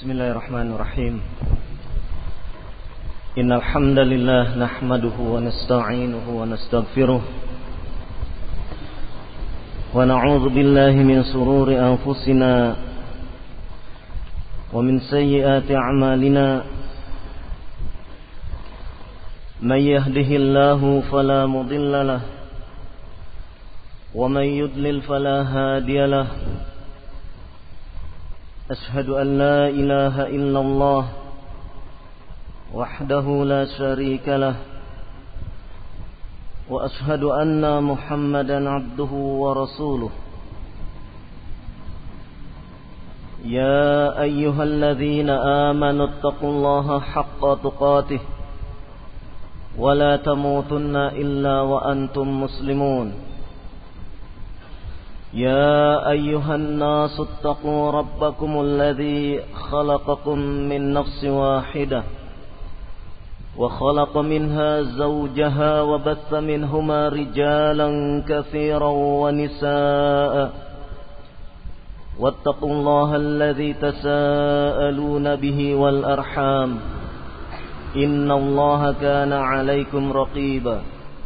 Bismillahirrahmanirrahim. Innal hamdalillah nahmaduhu wa nasta'inuhu wa nastaghfiruh wa na'udzu billahi min shururi anfusina wa min sayyiati a'malina. May yahdihillahu fala mudilla lahu wa may yudlil fala hadiya lahu. أشهد أن لا إله إلا الله وحده لا شريك له وأشهد أن محمدا عبده ورسوله. يا أيها الذين آمنوا اتقوا الله حق تقاته ولا تموتن إلا وأنتم مسلمون. يا أيها الناس اتقوا ربكم الذي خلقكم من نفس واحدة وخلق منها زوجها وبث منهما رجالا كثيرا ونساء واتقوا الله الذي تساءلون به والأرحام إن الله كان عليكم رقيبا.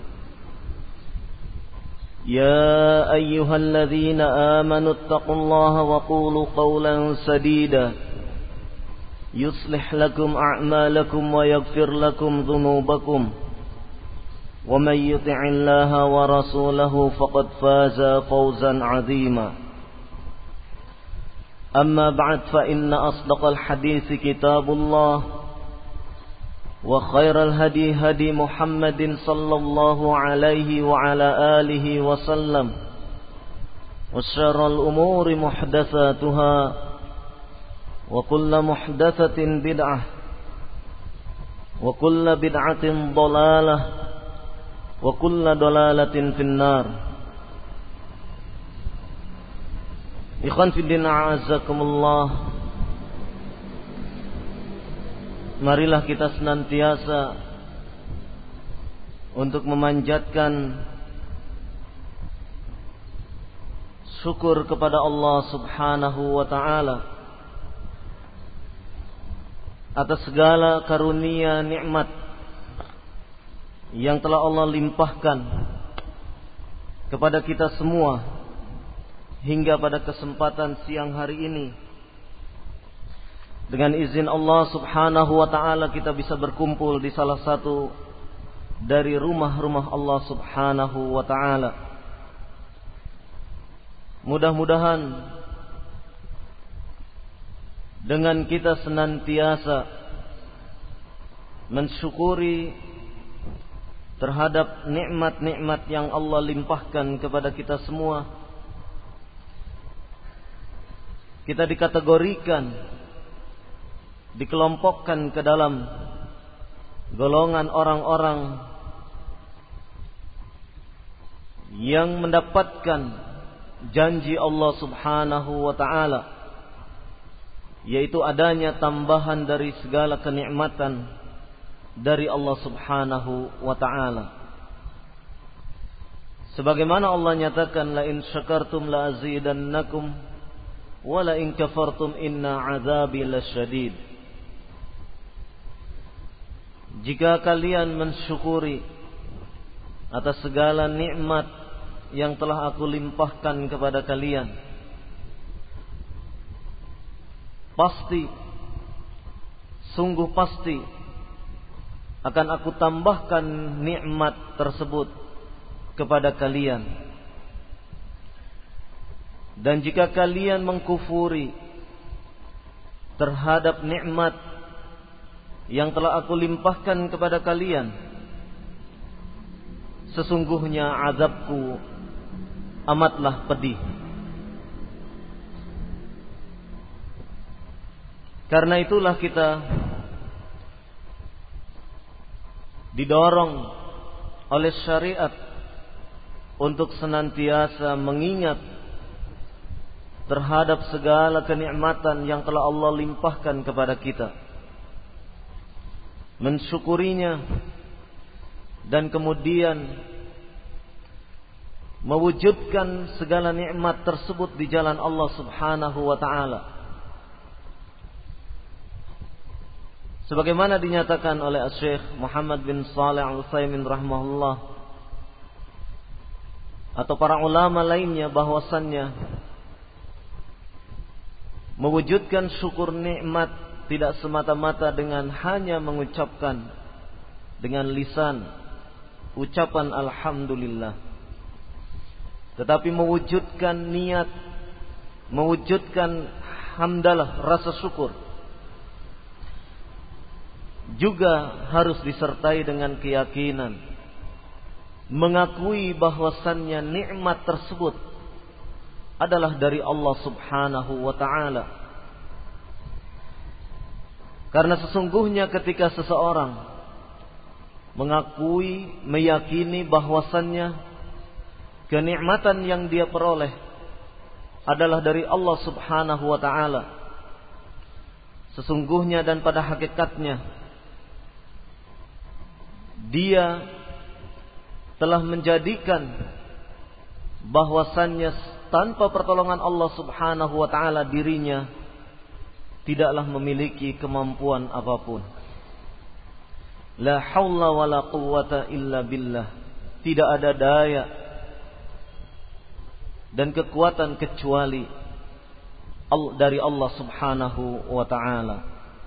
يا أيها الذين آمنوا اتقوا الله وقولوا قولا سديدا يصلح لكم أعمالكم ويغفر لكم ذنوبكم ومن يطع الله ورسوله فقد فاز فوزا عظيما. أما بعد فإن أصدق الحديث كتاب الله وخير الهدي هدي محمد صلى الله عليه وعلى آله وسلم وشر الأمور محدثاتها وكل محدثة بدعة وكل بدعة ضلالة وكل ضلالة في النار. Ikhwan fillah a'azzakumullah. Marilah kita senantiasa untuk memanjatkan syukur kepada Allah Subhanahu wa ta'ala atas segala karunia nikmat yang telah Allah limpahkan kepada kita semua hingga pada kesempatan siang hari ini. Dengan izin Allah Subhanahu wa ta'ala kita bisa berkumpul di salah satu dari rumah-rumah Allah Subhanahu wa ta'ala. Mudah-mudahan dengan kita senantiasa mensyukuri terhadap nikmat-nikmat yang Allah limpahkan kepada kita semua, kita dikategorikan, dikelompokkan ke dalam golongan orang-orang yang mendapatkan janji Allah Subhanahu wa ta'ala, yaitu adanya tambahan dari segala kenikmatan dari Allah Subhanahu wa ta'ala. Sebagaimana Allah nyatakan, la in syakartum la azidannakum wa la in kafartum inna azabi lasyadid. Jika kalian mensyukuri atas segala nikmat yang telah aku limpahkan kepada kalian, pasti, sungguh pasti akan aku tambahkan nikmat tersebut kepada kalian. Dan jika kalian mengkufuri terhadap nikmat yang telah aku limpahkan kepada kalian, sesungguhnya azabku amatlah pedih. Karena itulah kita didorong oleh syariat untuk senantiasa mengingat terhadap segala kenikmatan yang telah Allah limpahkan kepada kita, mensyukurinya, dan kemudian mewujudkan segala nikmat tersebut di jalan Allah Subhanahu wa ta'ala. Sebagaimana dinyatakan oleh Syekh Muhammad bin Shalih Al-Utsaimin rahimahullah atau para ulama lainnya, bahwasannya mewujudkan syukur nikmat tidak semata-mata dengan hanya mengucapkan dengan lisan ucapan alhamdulillah, tetapi mewujudkan niat, mewujudkan hamdalah, rasa syukur, juga harus disertai dengan keyakinan, mengakui bahwasannya nikmat tersebut adalah dari Allah Subhanahu wa ta'ala. Karena sesungguhnya ketika seseorang mengakui, meyakini bahwasannya kenikmatan yang dia peroleh adalah dari Allah Subhanahu wa ta'ala, sesungguhnya dan pada hakikatnya dia telah menjadikan bahwasannya tanpa pertolongan Allah Subhanahu wa ta'ala dirinya tidaklah memiliki kemampuan apapun. La haula wa la quwwata illa billah. Tidak ada daya dan kekuatan kecuali dari Allah Subhanahu wa ta'ala.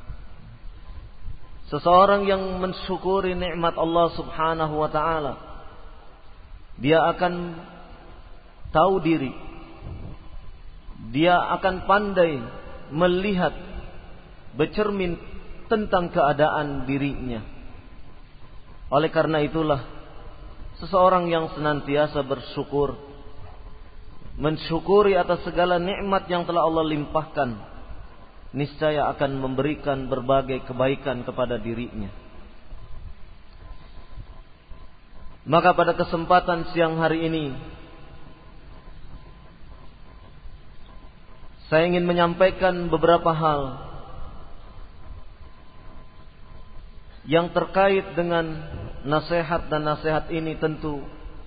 Seseorang yang mensyukuri nikmat Allah Subhanahu wa ta'ala, dia akan tahu diri, dia akan pandai melihat, bercermin tentang keadaan dirinya. Oleh karena itulah seseorang yang senantiasa bersyukur, mensyukuri atas segala nikmat yang telah Allah limpahkan, niscaya akan memberikan berbagai kebaikan kepada dirinya. Maka pada kesempatan siang hari ini saya ingin menyampaikan beberapa hal yang terkait dengan nasihat, dan nasihat ini tentu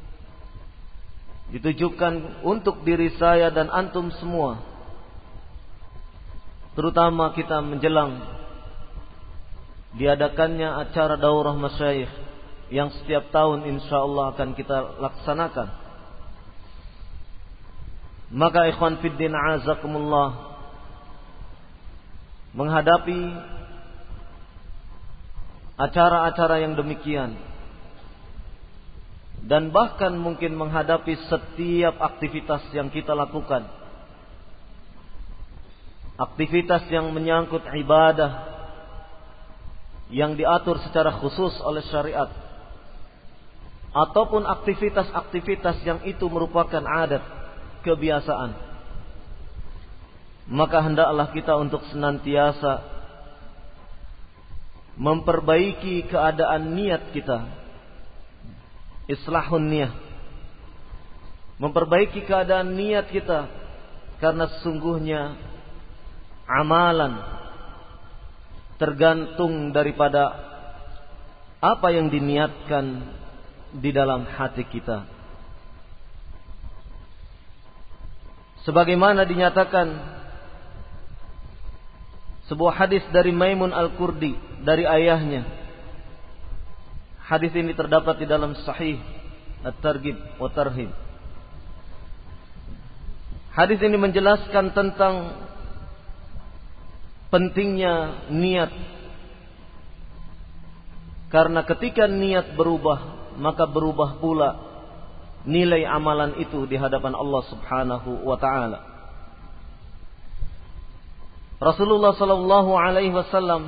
ditujukan untuk diri saya dan antum semua, terutama kita menjelang diadakannya acara daurah masyayikh yang setiap tahun insyaallah akan kita laksanakan. Maka ikhwan fiddin azakumullah, menghadapi acara-acara yang demikian, dan bahkan mungkin menghadapi setiap aktivitas yang kita lakukan, aktivitas yang menyangkut ibadah yang diatur secara khusus oleh syariat, ataupun aktivitas-aktivitas yang itu merupakan adat, kebiasaan, maka hendaklah kita untuk senantiasa memperbaiki keadaan niat kita, islahun niyah, memperbaiki keadaan niat kita, karena sesungguhnya amalan tergantung daripada apa yang diniatkan di dalam hati kita. Sebagaimana dinyatakan sebuah hadis dari Maimun Al-Qurdi dari ayahnya. Hadis ini terdapat di dalam Sahih At-Targhib wa Tarhib. Hadis ini menjelaskan tentang pentingnya niat, karena ketika niat berubah, maka berubah pula nilai amalan itu di hadapan Allah Subhanahu wa ta'ala. Rasulullah sallallahu alaihi wasallam,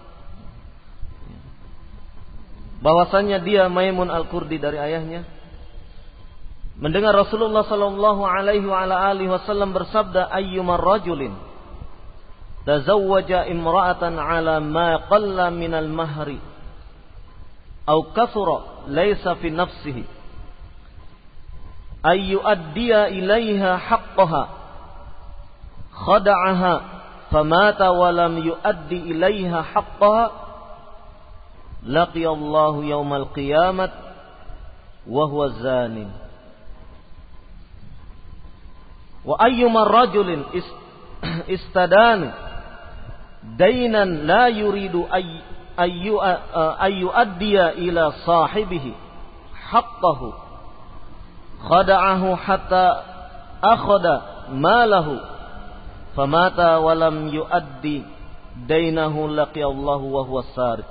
bahwasanya dia Maimun Al-Qurdi dari ayahnya, mendengar Rasulullah sallallahu alaihi wa ala alihi wasallam bersabda, ayyuma rajulin tazawwaja imra'atan ala ma qalla minal mahri aw kathura laysa fi nafsihi ay yu'addiya ilaiha haqqaha khada'aha famata wa lam yu'addi ilaiha haqqaha laqiyallahu yaumal qiyamat wa huwa zanin. Wa ayyuma rajulin istadana dainan la yuridu ayyuaddiya ila sahibihi haqqahu khada'ahu hatta akhadha malahu famata wa lam yuaddi dainahu laqiyallahu wa huwa sariq.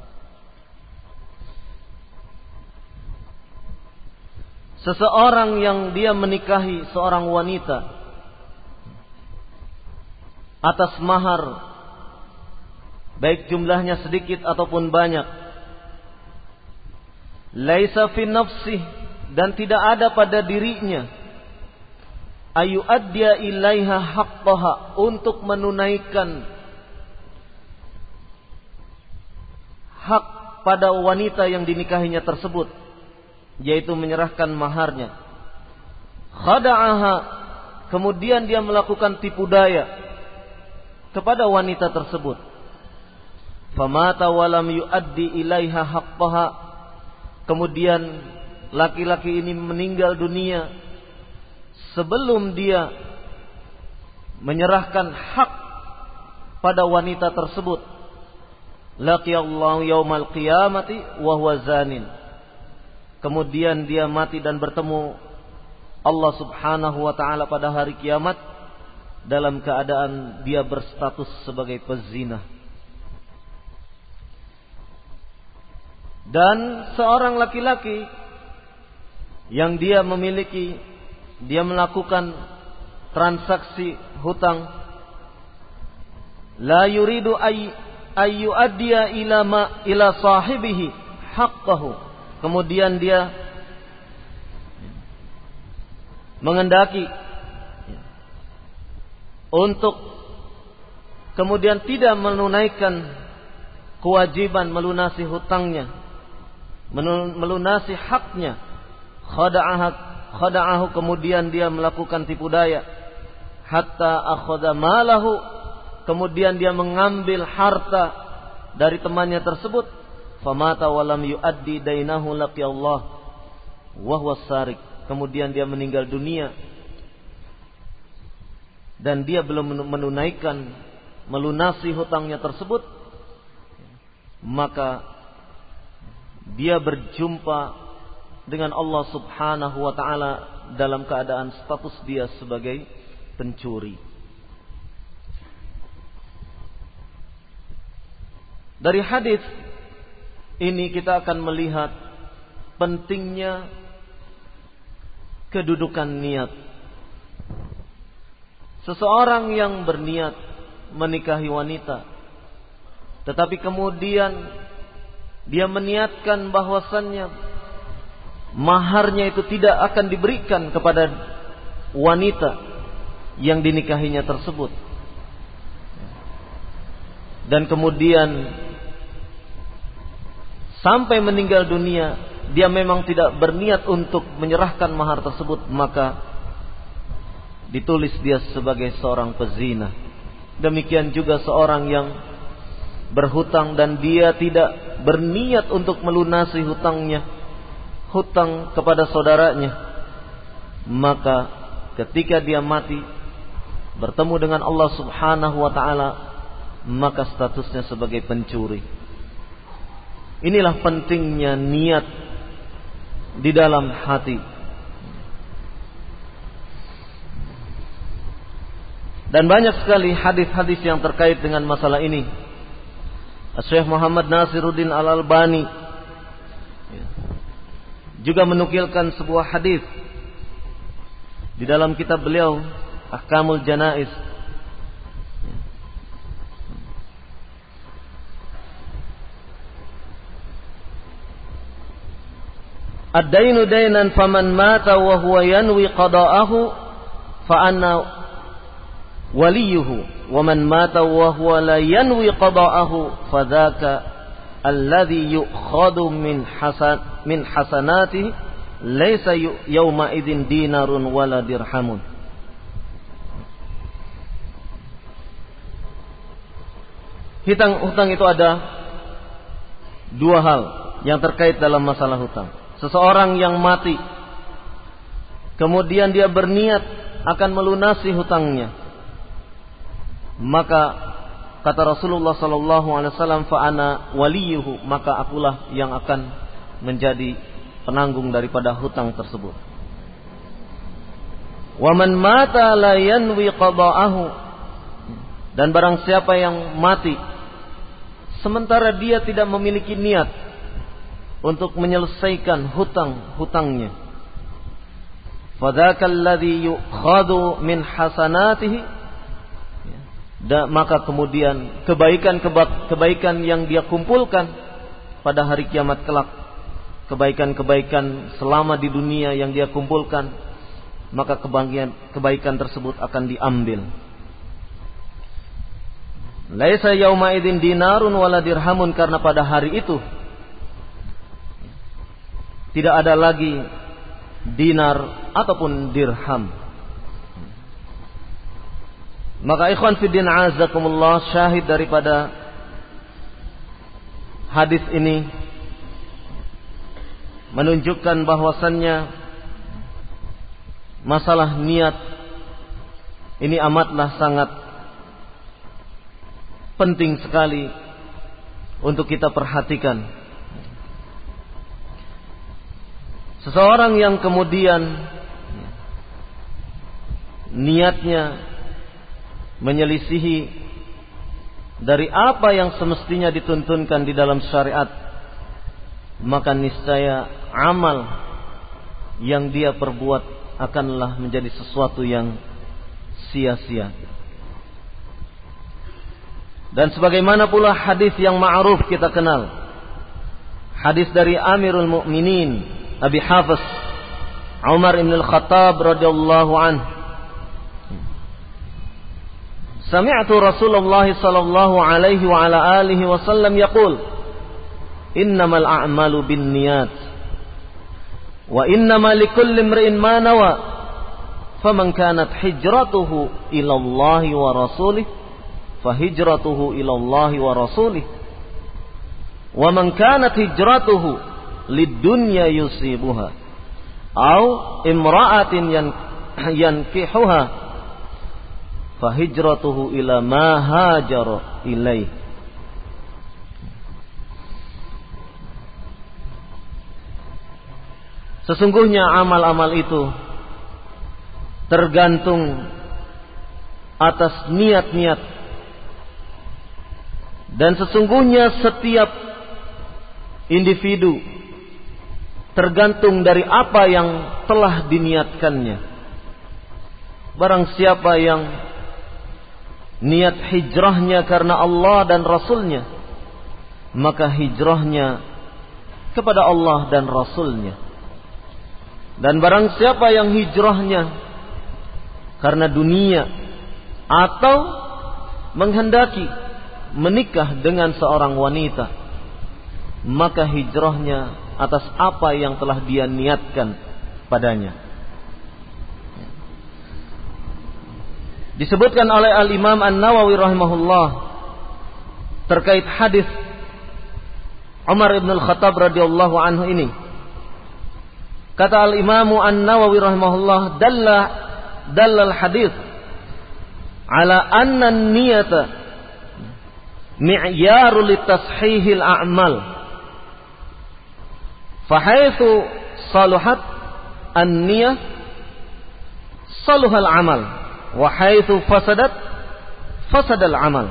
Seseorang yang dia menikahi seorang wanita atas mahar, baik jumlahnya sedikit ataupun banyak, laisa fi nafsih, dan tidak ada pada dirinya, ayu addiya ilaiha haqqaha, untuk menunaikan hak pada wanita yang dinikahinya tersebut, yaitu menyerahkan maharnya. Khada'aha, kemudian dia melakukan tipu daya kepada wanita tersebut. Famata walam yuaddi ilaiha haqqaha, kemudian laki-laki ini meninggal dunia sebelum dia menyerahkan hak pada wanita tersebut. Laqiyallahu yaumal qiyamati wa huwa zanin, kemudian dia mati dan bertemu Allah Subhanahu wa taala pada hari kiamat dalam keadaan dia berstatus sebagai pezina. Dan seorang laki-laki yang dia melakukan transaksi hutang, la yuridu ayyuaddiya ila sahibihi haqqahu, kemudian dia mengendaki untuk kemudian tidak menunaikan kewajiban melunasi hutangnya, melunasi haknya. Khada'ahu, kemudian dia melakukan tipu daya. Hatta akhadha malahu, kemudian dia mengambil harta dari temannya tersebut. Famata walam yuaddi dainahu laqiyallah wa huwa sariq, kemudian dia meninggal dunia dan dia belum menunaikan, melunasi hutangnya tersebut, maka dia berjumpa dengan Allah Subhanahu wa taala dalam keadaan status dia sebagai pencuri. Dari hadis ini kita akan melihat pentingnya kedudukan niat. Seseorang yang berniat menikahi wanita, tetapi kemudian dia meniatkan bahwasannya maharnya itu tidak akan diberikan kepada wanita yang dinikahinya tersebut, dan kemudian sampai meninggal dunia dia memang tidak berniat untuk menyerahkan mahar tersebut, maka ditulis dia sebagai seorang pezina. Demikian juga seorang yang berhutang dan dia tidak berniat untuk melunasi hutangnya, hutang kepada saudaranya, maka ketika dia mati bertemu dengan Allah Subhanahu wa taala, maka statusnya sebagai pencuri. Inilah pentingnya niat di dalam hati. Dan banyak sekali hadis-hadis yang terkait dengan masalah ini. Syekh Muhammad Nasiruddin Al-Albani juga menukilkan sebuah hadis di dalam kitab beliau Ahkamul Janaiz. Ad-dainu dainan faman mata wa huwa yanwi qada'ahu fa anna waliyuhu wa man mata wa huwa la yanwi qada'ahu fadzaka alladhi yu'khadhu min hasanatihi laysa yawma idzin dinarun wala dirhamun. Hutang itu ada dua hal yang terkait dalam masalah hutang. Seseorang yang mati kemudian dia berniat akan melunasi hutangnya, maka kata Rasulullah sallallahu alaihi wasallam, fa ana waliyuhu, maka akulah yang akan menjadi penanggung daripada hutang tersebut. Wa man mata la yanwi qada'ahu, dan barang siapa yang mati sementara dia tidak memiliki niat untuk menyelesaikan hutang-hutangnya, fadzakal ladzi yukhadu min hasanatihi, maka kemudian kebaikan yang dia kumpulkan pada hari kiamat kelak, kebaikan selama di dunia yang dia kumpulkan, maka kebaikan tersebut akan diambil. Laisa yauma idzin dinarun wala dirhamun, karena pada hari itu tidak ada lagi dinar ataupun dirham. Maka ikhwan fiddin azakumullah, syahid daripada hadis ini menunjukkan bahwasannya masalah niat ini amatlah sangat penting sekali untuk kita perhatikan. Seseorang yang kemudian niatnya menyelisihi dari apa yang semestinya dituntunkan di dalam syariat, maka niscaya amal yang dia perbuat akanlah menjadi sesuatu yang sia-sia. Dan sebagaimana pula hadis yang ma'ruf kita kenal, hadis dari Amirul Mukminin Abi Hafiz Umar ibn al-Khattab radhiyallahu anhu, sami'tu Rasulullah sallallahu alaihi wa ala alihi wasallam yaqul, innamal a'malu binniyat wa innamal likulli imri'in ma nawa, faman kanat hijratuhu ila Allah wa rasulih fahijratuhu ila Allah wa rasulih, wa man kanat hijratuhu lidunya yusibuha au imra'atin yankihuha fahijratuhu ila ma hajara ilaih. Sesungguhnya amal-amal itu tergantung atas niat-niat, dan sesungguhnya setiap individu tergantung dari apa yang telah diniatkannya. Barang siapa yang niat hijrahnya karena Allah dan Rasulnya, maka hijrahnya kepada Allah dan Rasulnya. Dan barang siapa yang hijrahnya karena dunia atau menghendaki menikah dengan seorang wanita, maka hijrahnya atas apa yang telah dia niatkan padanya. Disebutkan oleh Al-Imam An-Nawawi rahimahullah terkait hadis Umar ibn al-Khattab radhiyallahu anhu ini. Kata Al-Imam An-Nawawi rahimahullah, dallal hadis ala anna an-niyata mi'yaru litashihil a'mal, fahaitsu saluhat an-niyah saluhal amal, wa haitsu fasadat fasadal amal.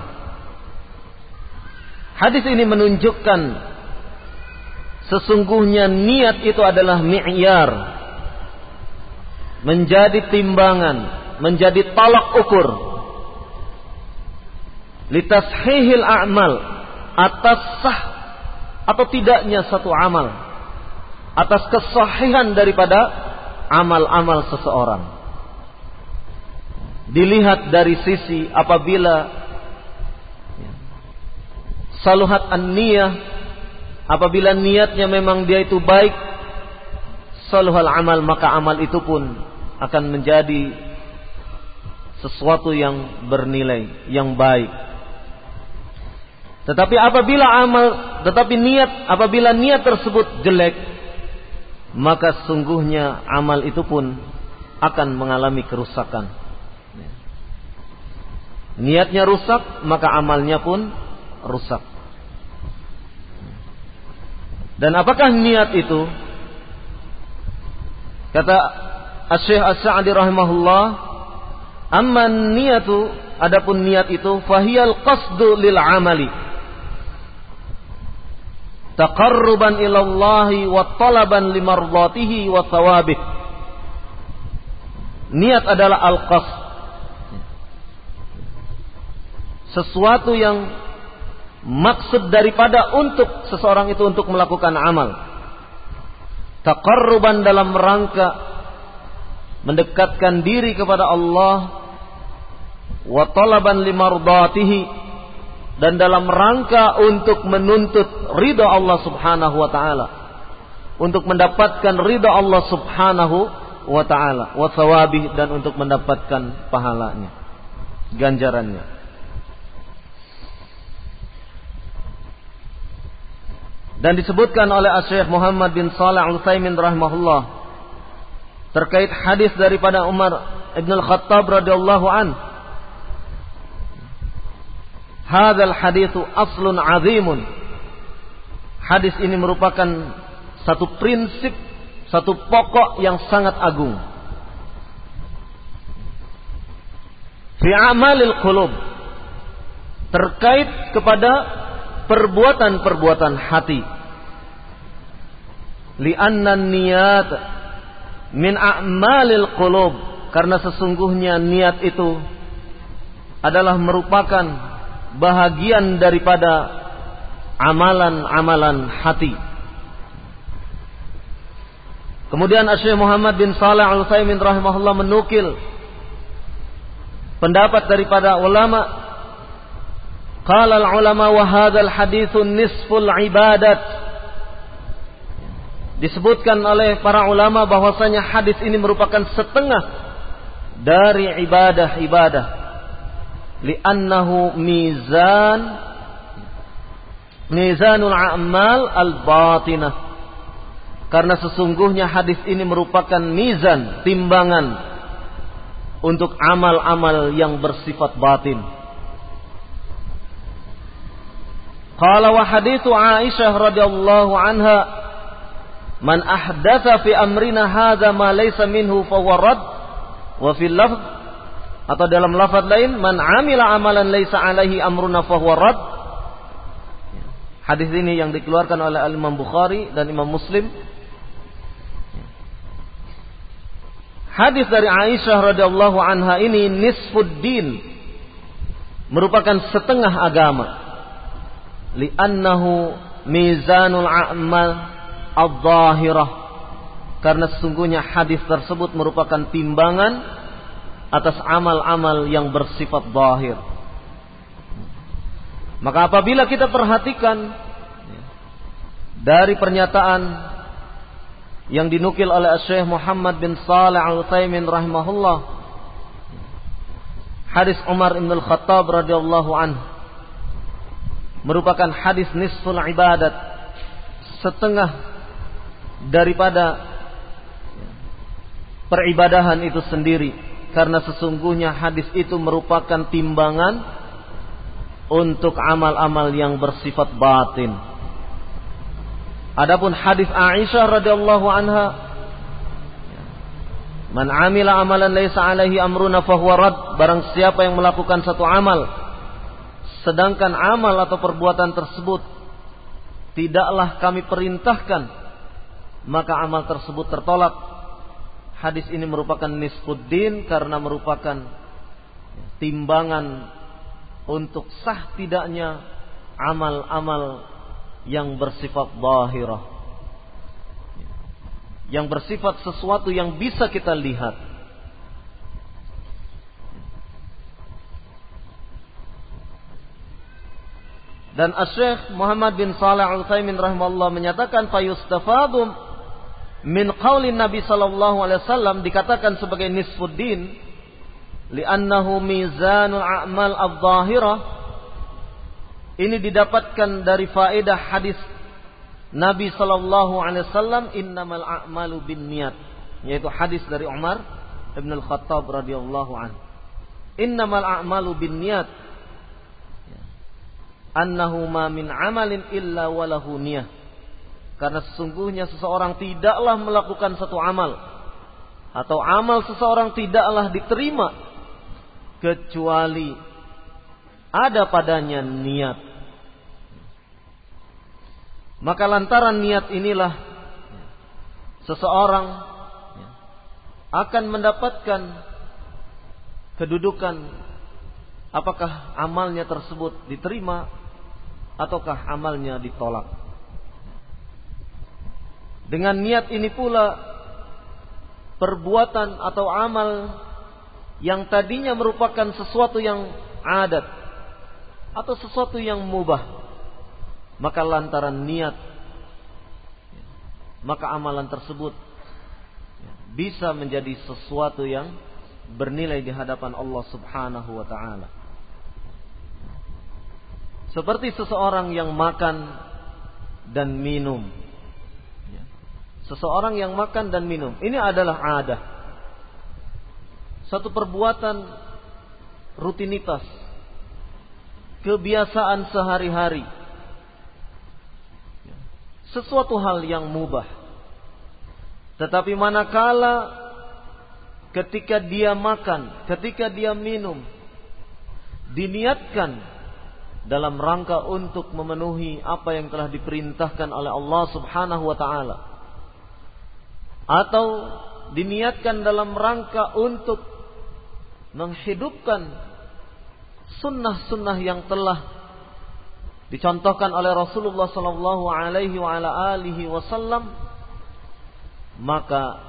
Hadis ini menunjukkan sesungguhnya niat itu adalah mi'yar, menjadi timbangan, menjadi tolak ukur litashihil a'mal, atas sah atau tidaknya satu amal, atas kesahihan daripada amal-amal seseorang. Dilihat dari sisi apabila saluhat an-niyah, apabila niatnya memang dia itu baik, saluhal amal, maka amal itu pun akan menjadi sesuatu yang bernilai, yang baik. Tetapi apabila niat tersebut jelek, maka sungguhnya amal itu pun akan mengalami kerusakan. Niatnya rusak, maka amalnya pun rusak. Dan apakah niat itu? Kata Asy-Syaikh As-Sa'di rahimahullah, amma niyatu, adapun niat itu, fahiyal qasdu lil amali taqarruban ilallahi wa talaban limardatihi wa thawabih. Niat adalah al-qasd, sesuatu yang maksud daripada untuk seseorang itu untuk melakukan amal. Taqarruban dalam rangka mendekatkan diri kepada Allah, wa talaban limardatihi, dan dalam rangka untuk menuntut ridha Allah Subhanahu wa taala, untuk mendapatkan ridha Allah Subhanahu wa taala, wa thawabih, dan untuk mendapatkan pahalanya, ganjarannya. Dan disebutkan oleh Asy-Syaikh Muhammad bin Shalih Al-Utsaimin rahimahullah terkait hadis daripada Umar Ibn Al-Khattab radhiyallahu an. Hadzal haditsu aslun azimun. Hadis ini merupakan satu prinsip, satu pokok yang sangat agung. Fi amalil qulub, terkait kepada perbuatan-perbuatan hati. Li'anna niyat min a'malil qulub, karena sesungguhnya niat itu adalah merupakan bahagian daripada amalan-amalan hati. Kemudian Asy-Syaikh Muhammad bin Shalih Al-Utsaimin rahimahullah menukil pendapat daripada ulama. Qala al-ulama wa hadzal haditsu nisful ibadat. Disebutkan oleh para ulama bahwasanya hadis ini merupakan setengah dari ibadah-ibadah. Li'annahu mizanul a'mal al-batinah. Karena sesungguhnya hadis ini merupakan mizan, timbangan untuk amal-amal yang bersifat batin. Qala wa haditsu Aisyah radhiyallahu anha, man ahdatsa fi amrina hadza ma laysa minhu fa huwa rad, wa fil lafz, atau dalam lafaz lain, man amila amalan laysa alaihi amruna fa huwa rad. Hadis ini yang dikeluarkan oleh Imam Bukhari dan Imam Muslim. Hadis dari Aisyah radhiyallahu anha ini nisfuddin, merupakan setengah agama. Li'annahu mizanul a'mal adh-dhahirah, karena sesungguhnya hadis tersebut merupakan timbangan atas amal-amal yang bersifat zahir. Maka apabila kita perhatikan dari pernyataan yang dinukil oleh Syekh Muhammad bin Shalih Al-Utsaimin rahimahullah, hadis Umar bin Al-Khattab radhiyallahu anhu merupakan hadis nisful ibadat, setengah daripada peribadahan itu sendiri, karena sesungguhnya hadis itu merupakan timbangan untuk amal-amal yang bersifat batin. Adapun hadis Aisyah radhiyallahu anha, man amila amalan laisa alaihi amruna fahuwa rad, barang siapa yang melakukan satu amal sedangkan amal atau perbuatan tersebut tidaklah kami perintahkan, maka amal tersebut tertolak. Hadis ini merupakan nisfuddin, karena merupakan timbangan untuk sah tidaknya amal-amal yang bersifat zahirah, yang bersifat sesuatu yang bisa kita lihat. Dan Asy-Syaikh Muhammad bin Shalih Al-Utsaimin rahimahullah menyatakan fayustafadu min qaulin Nabi sallallahu alaihi wasallam, dikatakan sebagai nisfuddin li'annahu mizanul a'mal adh-dhahirah. Ini didapatkan dari faedah hadis Nabi sallallahu alaihi wasallam, innamal a'malu binniyat, yaitu hadis dari Umar Ibn Al-Khattab radhiyallahu anhu. Innamal a'malu binniyat. Annahu ma min amalin illa walahu niyah. Karena sesungguhnya seseorang tidaklah melakukan satu amal, atau amal seseorang tidaklah diterima kecuali ada padanya niat. Maka lantaran niat inilah seseorang akan mendapatkan kedudukan apakah amalnya tersebut diterima ataukah amalnya ditolak. Dengan niat ini pula perbuatan atau amal yang tadinya merupakan sesuatu yang adat atau sesuatu yang mubah, maka lantaran niat maka amalan tersebut bisa menjadi sesuatu yang bernilai di hadapan Allah Subhanahu wa taala. Seperti seseorang yang makan dan minum. Seseorang yang makan dan minum, ini adalah adah. Satu perbuatan rutinitas, kebiasaan sehari-hari. Sesuatu hal yang mubah. Tetapi manakala ketika dia makan, ketika dia minum, diniatkan dalam rangka untuk memenuhi apa yang telah diperintahkan oleh Allah Subhanahu wa taala, atau diniatkan dalam rangka untuk menghidupkan sunnah-sunnah yang telah dicontohkan oleh Rasulullah sallallahu alaihi wa ala alihi wasallam, maka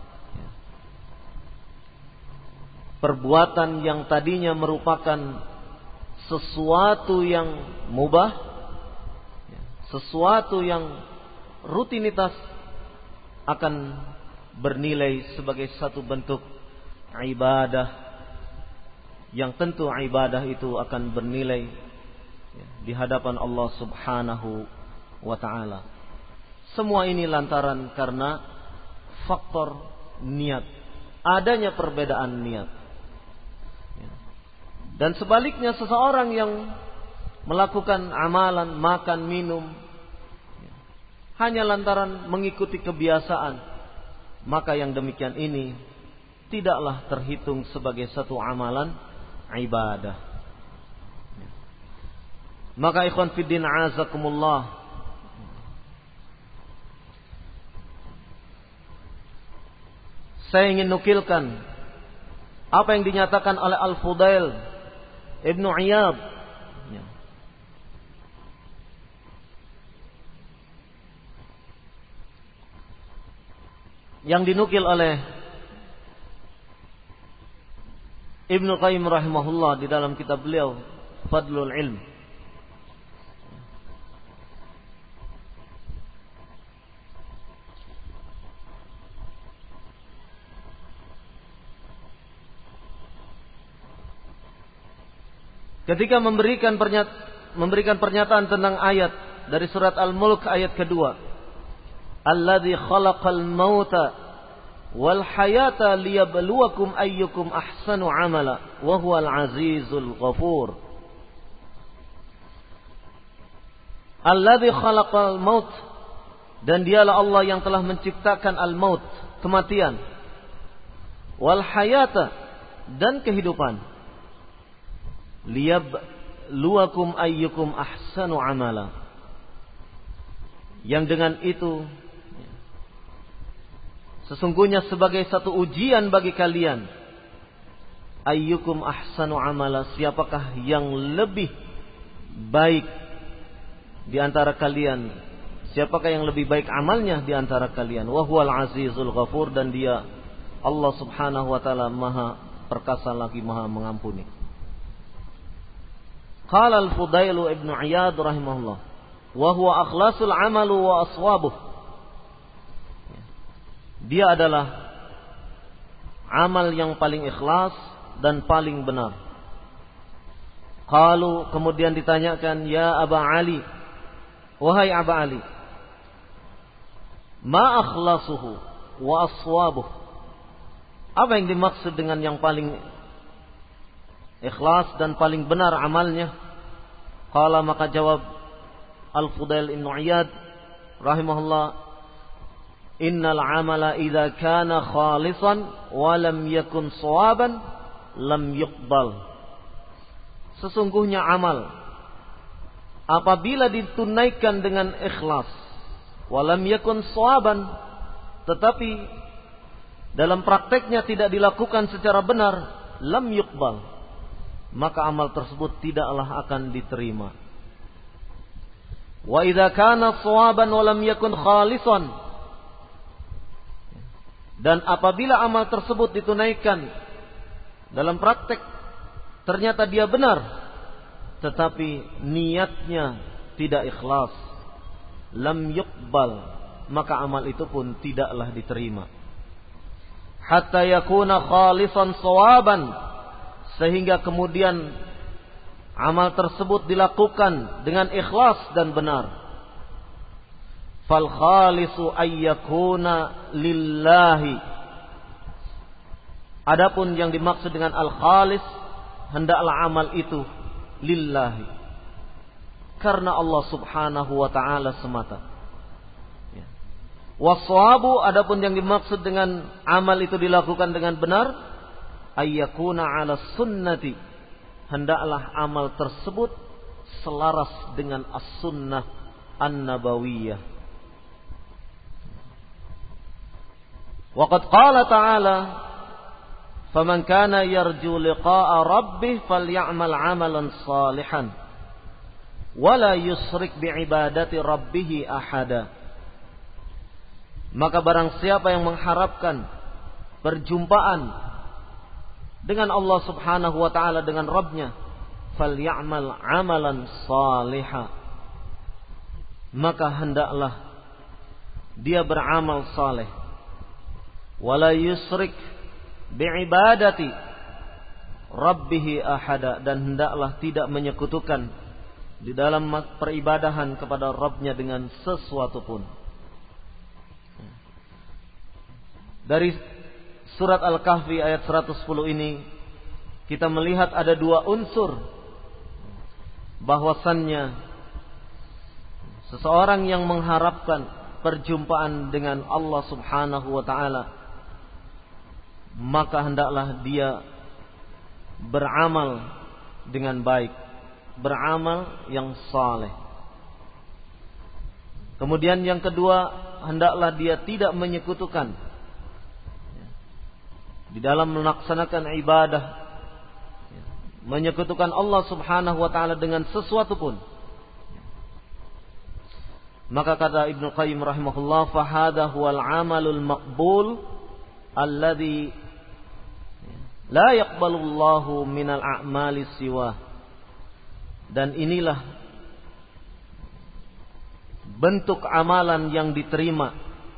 perbuatan yang tadinya merupakan sesuatu yang mubah, sesuatu yang rutinitas, akan bernilai sebagai satu bentuk ibadah, yang tentu ibadah itu akan bernilai di hadapan Allah Subhanahu wa ta'ala. Semua ini lantaran karena faktor niat, adanya perbedaan niat. Dan sebaliknya seseorang yang melakukan amalan makan minum hanya lantaran mengikuti kebiasaan, maka yang demikian ini tidaklah terhitung sebagai satu amalan ibadah. Maka ikhwan fiddin azakumullah, saya ingin nukilkan apa yang dinyatakan oleh Al-Fudail Ibnu Iyad yang dinukil oleh Ibnu Qayyim rahimahullah di dalam kitab beliau Fadlul Ilm. Ketika memberikan pernyataan tentang ayat dari surat Al-Mulk ayat kedua, Alladzi khalaqal mauta wal hayata liyabluwakum ayyukum ahsanu amala wa huwal azizul ghafur. Alladzi khalaqal maut, dan dialah Allah yang telah menciptakan al-maut, kematian, wal hayata, dan kehidupan, liyabluwakum ayyukum ahsanu amala, yang dengan itu sesungguhnya sebagai satu ujian bagi kalian, ayyukum ahsanu amala, siapakah yang lebih baik di antara kalian, siapakah yang lebih baik amalnya di antara kalian, wa huwal azizul ghafur, dan dia Allah Subhanahu wa taala maha perkasa lagi maha mengampuni. Qala Al-Fudail Ibnu Iyad rahimahullah, wa huwa akhlasul amalu wa aswabuh, dia adalah amal yang paling ikhlas dan paling benar. Qalu, kemudian ditanyakan, ya Aba Ali, wahai Aba Ali, ma akhlasuhu wa aswabuh, apa yang dimaksud dengan yang paling ikhlas dan paling benar amalnya? Qala, maka jawab Al-Fudail ibn Iyad rahimahullah, innal amala idza kana khalisan wa lam yakun shawaban lam yuqbal. Sesungguhnya amal apabila ditunaikan dengan ikhlas, wa lam yakun shawaban, tetapi dalam prakteknya tidak dilakukan secara benar, lam yuqbal, maka amal tersebut tidaklah akan diterima. Wa idza kana shawaban wa lam yakun khalisan, dan apabila amal tersebut ditunaikan dalam praktek ternyata dia benar tetapi niatnya tidak ikhlas, lam yuqbal, maka amal itu pun tidaklah diterima. Hatta yakuna khalisan shawaban, sehingga kemudian amal tersebut dilakukan dengan ikhlas dan benar. Fal khalisu ayyakuna lillahi. Adapun yang dimaksud dengan al khalis, hendaklah amal itu lillahi, karena Allah Subhanahu wa taala semata. Waswabu, adapun yang dimaksud dengan amal itu dilakukan dengan benar, ayyakuna ala sunnati, hendaklah amal tersebut selaras dengan as-sunnah an-nabawiyah. Waqad qala ta'ala, faman kana yarju liqa'a rabbih falyamal 'amalan salihan wala yusyrik bi'ibadati rabbih ahada. Maka barang siapa yang mengharapkan perjumpaan dengan Allah Subhanahu wa taala, dengan Rabbnya, falyamal 'amalan salihan, maka hendaklah dia beramal saleh, wala yusyrik bi'ibadati rabbih ahada, dan hendaklah tidak menyekutukan di dalam peribadahan kepada Rabbnya dengan sesuatu pun. Dari surat Al-Kahfi ayat 110 ini kita melihat ada dua unsur bahwasannya seseorang yang mengharapkan perjumpaan dengan Allah Subhanahu wa taala, maka hendaklah dia beramal dengan baik, beramal yang saleh. Kemudian yang kedua, hendaklah dia tidak menyekutukan di dalam melaksanakan ibadah, menyekutukan Allah Subhanahu wa taala dengan sesuatu pun. Maka kata Ibnu Qayyim rahimahullah, fa hadha huwal amalul maqbul alladhi la yaqbalullahu minal a'mali siwa. Dan inilah bentuk amalan yang diterima,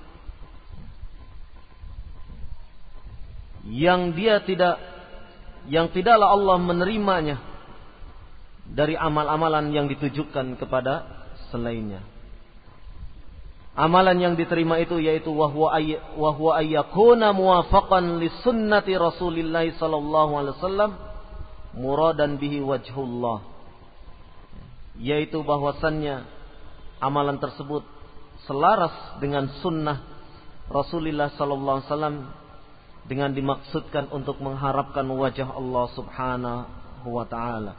yang tidaklah Allah menerimanya dari amal-amalan yang ditujukan kepada selainnya. Amalan yang diterima itu yaitu wahwa ayyakuna muwafaqan li sunnati Rasulillah sallallahu alaihi wasallam muradan bihi wajhullah, yaitu bahwasannya amalan tersebut selaras dengan sunnah Rasulullah sallallahu alaihi wasallam dengan dimaksudkan untuk mengharapkan wajah Allah Subhanahu wa taala.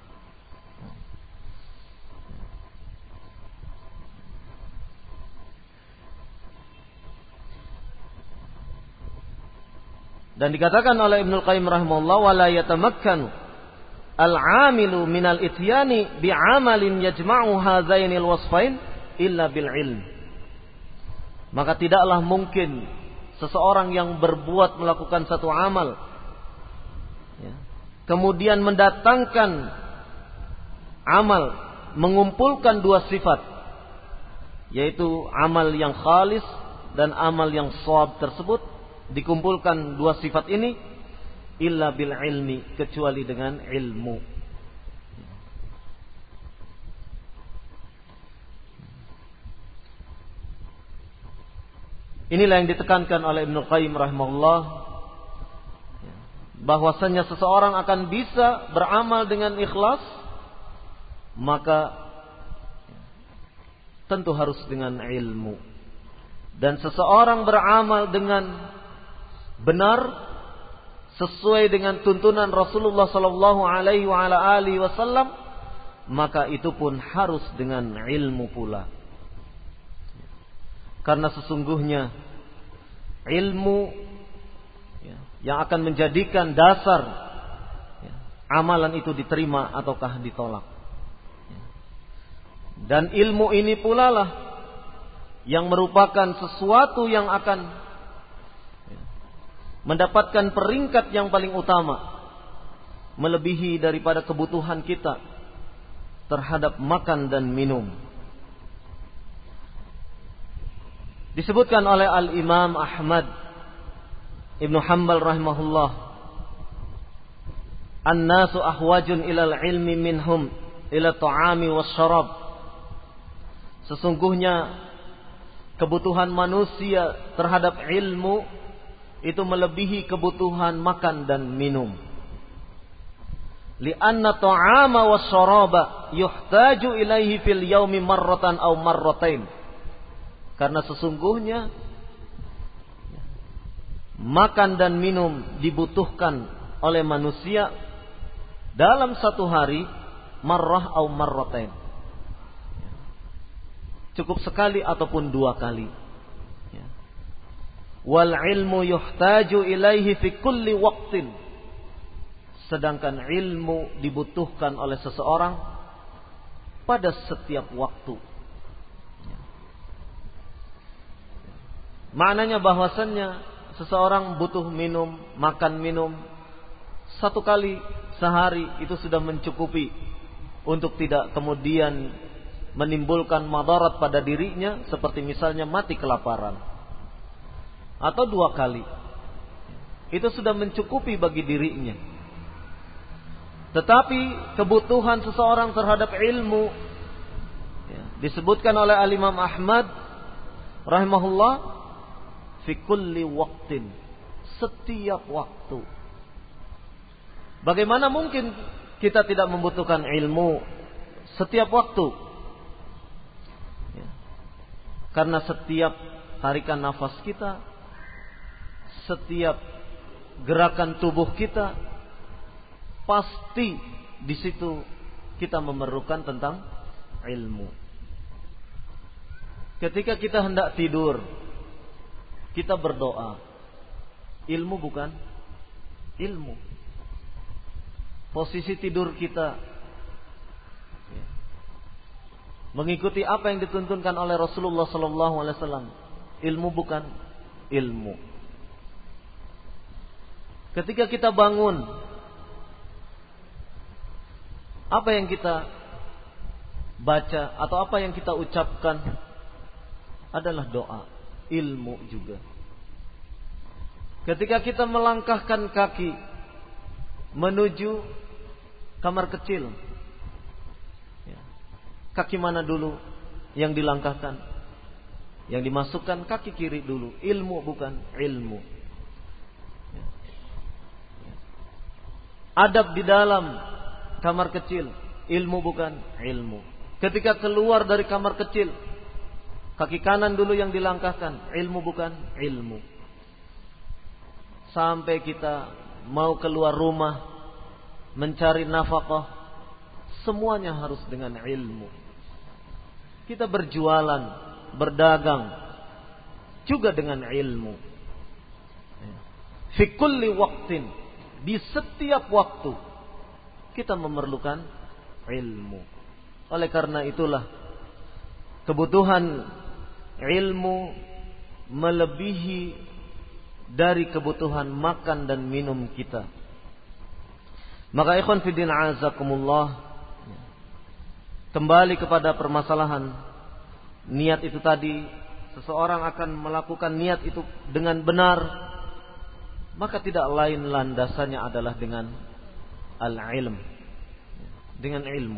Dan dikatakan oleh Ibnu Qayyim rahimahullah, wala yatamakkanu al-'amilu minal ityani bi'amalin yajma'u hadzainil wasfain illa bil ilm. Maka tidaklah mungkin seseorang yang berbuat melakukan satu amal, kemudian mendatangkan amal mengumpulkan dua sifat, yaitu amal yang khalis dan amal yang shawab tersebut, dikumpulkan dua sifat ini illa bil ilmi, kecuali dengan ilmu. Inilah yang ditekankan oleh Ibnu Qayyim rahimahullah bahwasanya seseorang akan bisa beramal dengan ikhlas, maka tentu harus dengan ilmu. Dan seseorang beramal dengan benar sesuai dengan tuntunan Rasulullah sallallahu alaihi wasallam, maka itu pun harus dengan ilmu pula. Karena sesungguhnya ilmu yang akan menjadikan dasar amalan itu diterima ataukah ditolak. Dan ilmu ini pula lah yang merupakan sesuatu yang akan mendapatkan peringkat yang paling utama, melebihi daripada kebutuhan kita terhadap makan dan minum. Disebutkan oleh Al-Imam Ahmad Ibnu Hanbal rahimahullah, "An-nasu ahwajun ilal ilmi minhum ila ta'ami wasyarab." Sesungguhnya kebutuhan manusia terhadap ilmu itu melebihi kebutuhan makan dan minum. Li'anna ta'ama wasyaraba yuhtaju ilaihi fil yaumi marratan aw marratain. Karena sesungguhnya makan dan minum dibutuhkan oleh manusia dalam satu hari, marrah atau marratain. Cukup sekali ataupun dua kali. Wal ilmu yuhtaju ilaihi fi kulli waqtin. Sedangkan ilmu dibutuhkan oleh seseorang pada setiap waktu. Maknanya bahwasannya seseorang butuh minum, makan minum satu kali sehari itu sudah mencukupi untuk tidak kemudian menimbulkan madarat pada dirinya, seperti misalnya mati kelaparan. Atau dua kali itu sudah mencukupi bagi dirinya. Tetapi kebutuhan seseorang terhadap ilmu disebutkan oleh Al-Imam Ahmad rahimahullah, fi kulli waqtin, setiap waktu. Bagaimana mungkin kita tidak membutuhkan ilmu setiap waktu? Karena setiap tarikan nafas kita, setiap gerakan tubuh kita, pasti di situ kita memerlukan tentang ilmu. Ketika kita hendak tidur, kita berdoa. Ilmu bukan? Ilmu. Posisi tidur kita mengikuti apa yang dituntunkan oleh Rasulullah sallallahu alaihi wasallam. Ilmu bukan? Ilmu. Ketika kita bangun, apa yang kita baca atau apa yang kita ucapkan adalah doa. Ilmu juga. Ketika kita melangkahkan kaki menuju kamar kecil, kaki mana dulu yang dilangkahkan? Yang dimasukkan kaki kiri dulu. Ilmu bukan? Ilmu. Adab di dalam kamar kecil, ilmu bukan? Ilmu. Ketika keluar dari kamar kecil, kaki kanan dulu yang dilangkahkan, ilmu bukan? Ilmu. Sampai kita mau keluar rumah, mencari nafkah, semuanya harus dengan ilmu. Kita berjualan, berdagang, juga dengan ilmu. Fi kulli waqtin, di setiap waktu, kita memerlukan ilmu. Oleh karena itulah, kebutuhan ilmu melebihi dari kebutuhan makan dan minum kita. Maka ikhwan fiddin azakumullah, kembali kepada permasalahan niat itu tadi. Seseorang akan melakukan niat itu dengan benar, maka tidak lain landasannya adalah dengan al-ilm, dengan ilmu.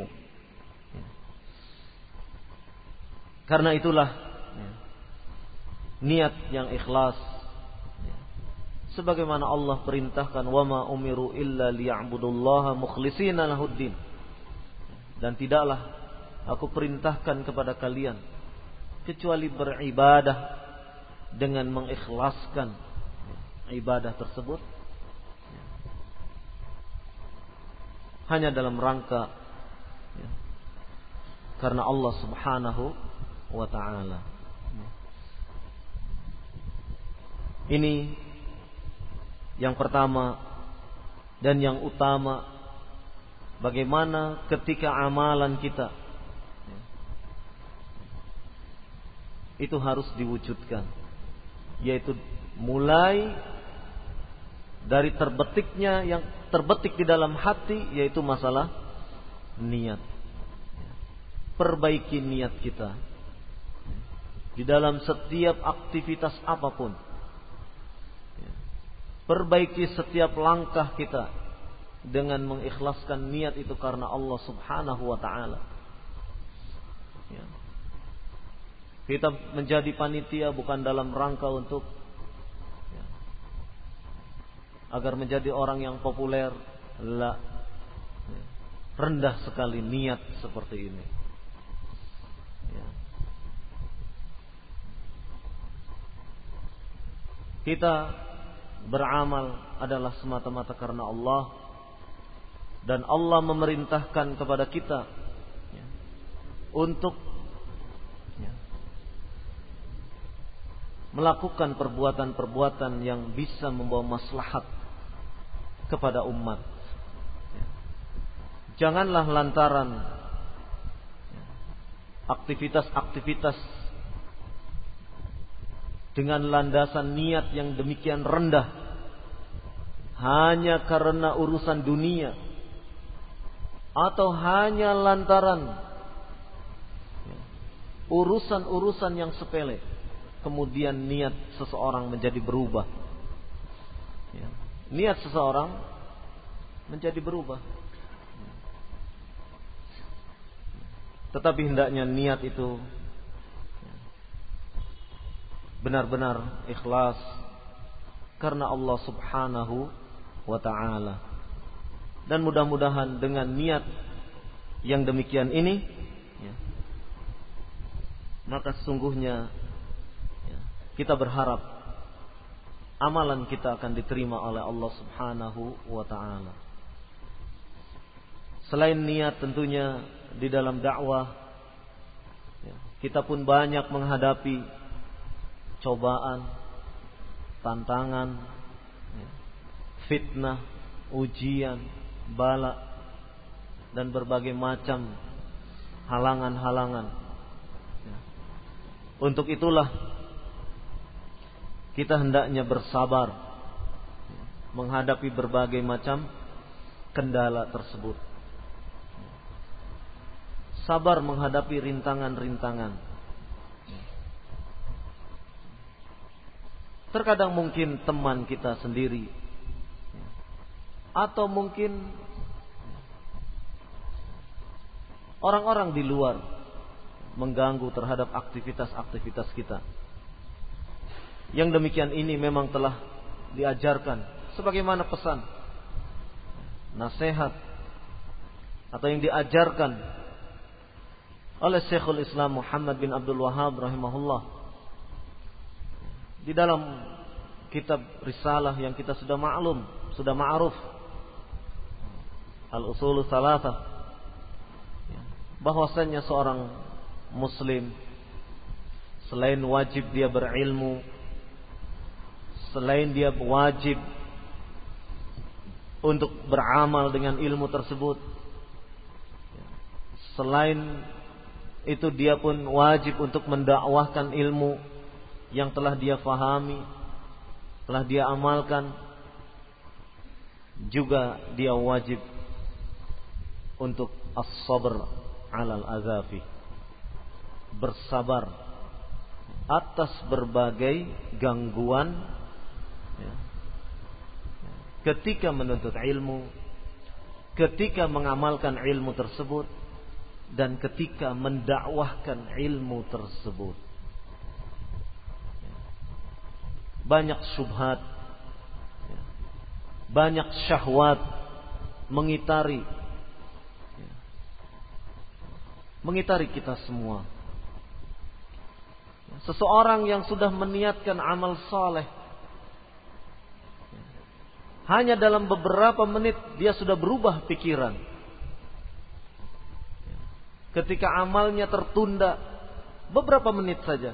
Karena itulah niat yang ikhlas sebagaimana Allah perintahkan, wa ma umiru illa liya'budullaha mukhlishina lahuddin. Dan tidaklah aku perintahkan kepada kalian kecuali beribadah dengan mengikhlaskan ibadah tersebut hanya dalam rangka karena Allah Subhanahu wa ta'ala. Ini yang pertama dan yang utama, bagaimana ketika amalan kita itu harus diwujudkan, yaitu mulai dari terbetiknya yang terbetik di dalam hati, yaitu masalah niat. Perbaiki niat kita di dalam setiap aktivitas apapun. Perbaiki setiap langkah kita dengan mengikhlaskan niat itu karena Allah Subhanahu wa ta'ala. Kita menjadi panitia bukan dalam rangka untuk agar menjadi orang yang populer. La. Rendah sekali niat seperti ini. Kita beramal adalah semata-mata karena Allah, dan Allah memerintahkan kepada kita untuk melakukan perbuatan-perbuatan yang bisa membawa maslahat kepada umat. Janganlah lantaran aktivitas-aktivitas dengan landasan niat yang demikian rendah hanya karena urusan dunia, atau hanya lantaran urusan-urusan yang sepele, kemudian niat seseorang menjadi berubah. Niat seseorang menjadi berubah. Tetapi hendaknya niat itu benar-benar ikhlas karena Allah Subhanahu wa ta'ala. Dan mudah-mudahan dengan niat yang demikian ini maka sesungguhnya kita berharap amalan kita akan diterima oleh Allah Subhanahu wa ta'ala. Selain niat tentunya di dalam dakwah kita pun banyak menghadapi cobaan, tantangan, fitnah, ujian, bala, dan berbagai macam halangan-halangan. Untuk itulah kita hendaknya bersabar menghadapi berbagai macam kendala tersebut. Sabar menghadapi rintangan-rintangan. Terkadang mungkin teman kita sendiri, atau mungkin orang-orang di luar mengganggu terhadap aktivitas-aktivitas kita. Yang demikian ini memang telah diajarkan sebagaimana pesan, nasihat, atau yang diajarkan oleh Syekhul Islam Muhammad bin Abdul Wahhab rahimahullah di dalam kitab risalah yang kita sudah maklum, sudah ma'ruf, Al-Usul Tsalatsa, bahwasanya seorang muslim selain wajib dia berilmu, selain dia wajib untuk beramal dengan ilmu tersebut, selain itu dia pun wajib untuk mendakwahkan ilmu yang telah dia fahami, telah dia amalkan. Juga dia wajib untuk as-sabr 'alal azafi, bersabar atas berbagai gangguan ketika menuntut ilmu, ketika mengamalkan ilmu tersebut, dan ketika mendakwahkan ilmu tersebut. Banyak syubhat, banyak syahwat mengitari kita semua. Seseorang yang sudah meniatkan amal saleh, hanya dalam beberapa menit dia sudah berubah pikiran. Ketika amalnya tertunda beberapa menit saja,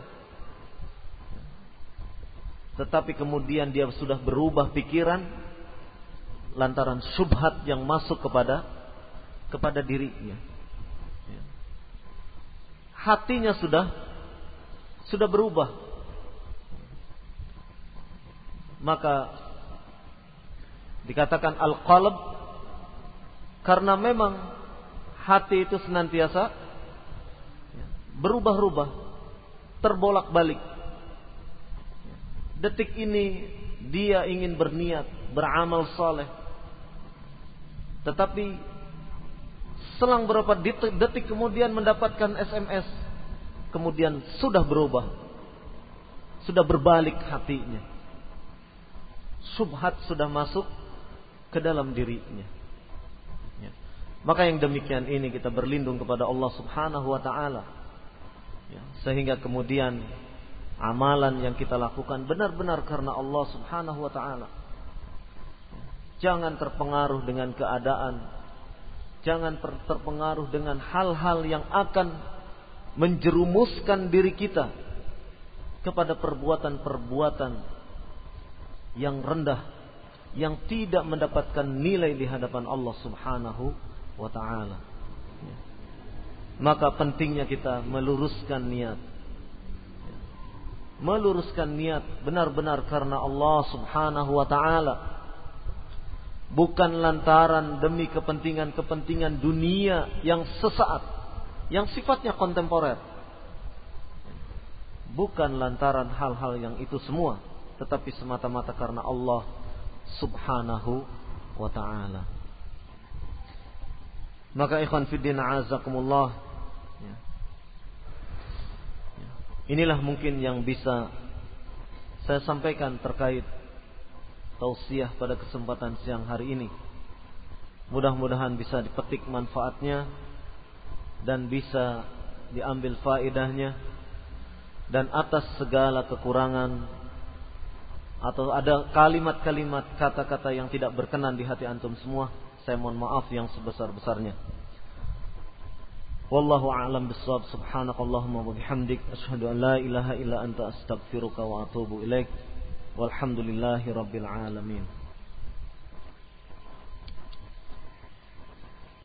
tetapi kemudian dia sudah berubah pikiran lantaran syubhat yang masuk kepada dirinya. Hatinya sudah berubah. Maka dikatakan al-qalb karena memang hati itu senantiasa berubah-ubah, terbolak-balik. Detik ini dia ingin berniat beramal saleh, tetapi selang berapa detik kemudian mendapatkan SMS, kemudian sudah berubah, sudah berbalik hatinya. Subhat sudah masuk ke dalam dirinya. Maka yang demikian ini kita berlindung kepada Allah Subhanahu wa taala, sehingga kemudian amalan yang kita lakukan benar-benar karena Allah Subhanahu wa taala. Jangan terpengaruh dengan keadaan, jangan terpengaruh dengan hal-hal yang akan menjerumuskan diri kita kepada perbuatan-perbuatan yang rendah, yang tidak mendapatkan nilai di hadapan Allah Subhanahu wa ta'ala. Maka pentingnya kita meluruskan niat. Meluruskan niat benar-benar karena Allah Subhanahu wa ta'ala, bukan lantaran demi kepentingan-kepentingan dunia yang sesaat, yang sifatnya kontemporer. Bukan lantaran hal-hal yang itu semua, tetapi semata-mata karena Allah Subhanahu wa ta'ala. Maka ikhwan fiddin a'azakumullah, inilah mungkin yang bisa saya sampaikan terkait tausiah pada kesempatan siang hari ini. Mudah-mudahan bisa dipetik manfaatnya dan bisa diambil faedahnya, dan atas segala kekurangan atau ada kalimat-kalimat, kata-kata yang tidak berkenan di hati antum semua, saya mohon maaf yang sebesar-besarnya. Wallahu a'lam bissawab. Subhanakallahumma wa bihamdik, asyhadu an la ilaha illa anta, astaghfiruka wa atubu ilaik. Walhamdulillahi rabbil alamin.